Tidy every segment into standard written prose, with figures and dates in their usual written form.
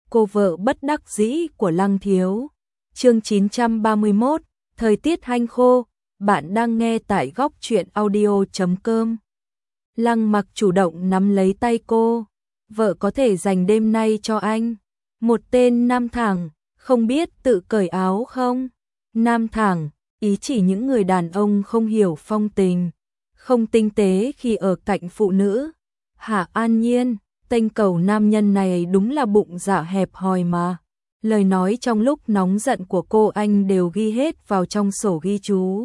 cô vợ bất đắc dĩ của Lăng Thiếu. Chương 931, thời tiết hanh khô, bạn đang nghe tại góc truyện audio.com. Lăng Mặc chủ động nắm lấy tay cô, vợ có thể dành đêm nay cho anh. Một tên nam thẳng, không biết tự cởi áo không? Nam thẳng, ý chỉ những người đàn ông không hiểu phong tình, không tinh tế khi ở cạnh phụ nữ. Hạ An Nhiên, tênh cầu nam nhân này đúng là bụng dạ hẹp hòi mà. Lời nói trong lúc nóng giận của cô anh đều ghi hết vào trong sổ ghi chú.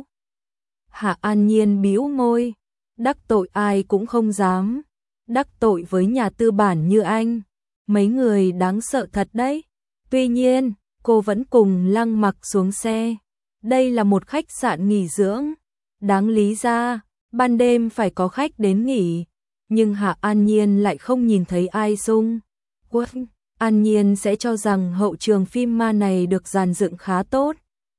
Hạ An Nhiên bĩu môi, đắc tội ai cũng không dám, đắc tội với nhà tư bản như anh, mấy người đáng sợ thật đấy. Tuy nhiên, cô vẫn cùng Lăng Mặc xuống xe. Đây là một khách sạn nghỉ dưỡng, đáng lý ra, ban đêm phải có khách đến nghỉ, nhưng Hạ An Nhiên lại không nhìn thấy ai xung quanh. An Nhiên sẽ cho rằng hậu trường phim ma này được dàn dựng khá tốt.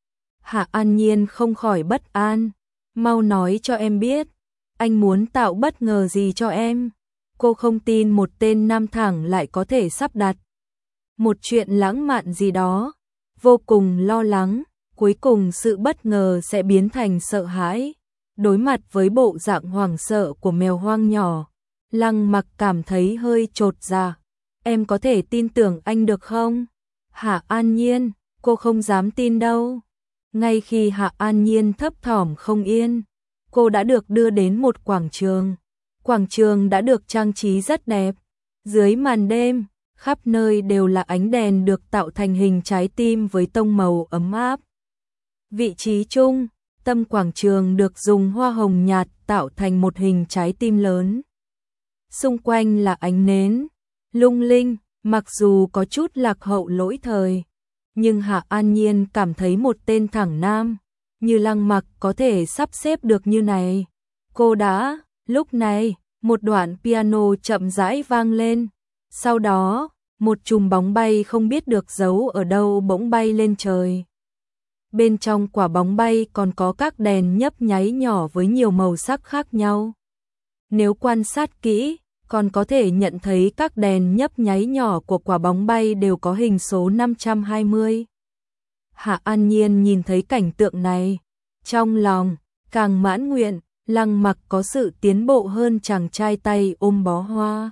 Hạ An Nhiên không khỏi bất an, mau nói cho em biết, anh muốn tạo bất ngờ gì cho em. Cô không tin một tên nam thẳng lại có thể sắp đặt một chuyện lãng mạn gì đó, vô cùng lo lắng, cuối cùng sự bất ngờ sẽ biến thành sợ hãi. Đối mặt với bộ dạng hoảng sợ của mèo hoang nhỏ, Lăng Mặc cảm thấy hơi chột dạ. Em có thể tin tưởng anh được không? Hạ An Nhiên, cô không dám tin đâu. Ngay khi Hạ An Nhiên thấp thỏm không yên, cô đã được đưa đến một quảng trường. Quảng trường đã được trang trí rất đẹp. Dưới màn đêm, khắp nơi đều là ánh đèn được tạo thành hình trái tim với tông màu ấm áp. Vị trí trung, tâm quảng trường được dùng hoa hồng nhạt tạo thành một hình trái tim lớn. Xung quanh là ánh nến lung linh, mặc dù có chút lạc hậu lỗi thời, nhưng Hạ An Nhiên cảm thấy một tên thẳng nam như Lăng Mặc có thể sắp xếp được như này. Cô đã, lúc này, một đoạn piano chậm rãi vang lên, sau đó, một chùm bóng bay không biết được giấu ở đâu bỗng bay lên trời. Bên trong quả bóng bay còn có các đèn nhấp nháy nhỏ với nhiều màu sắc khác nhau. Nếu quan sát kỹ, còn có thể nhận thấy các đèn nhấp nháy nhỏ của quả bóng bay đều có hình số 520. Hạ An Nhiên nhìn thấy cảnh tượng này, trong lòng càng mãn nguyện. Lăng Mặc có sự tiến bộ hơn chàng trai tay ôm bó hoa.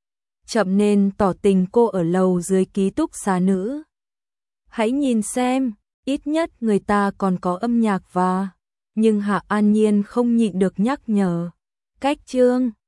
Chậm nên tỏ tình cô ở lầu dưới ký túc xá nữ. Hãy nhìn xem, ít nhất người ta còn có âm nhạc và... Nhưng Hạ An Nhiên không nhịn được nhắc nhở. Cách chương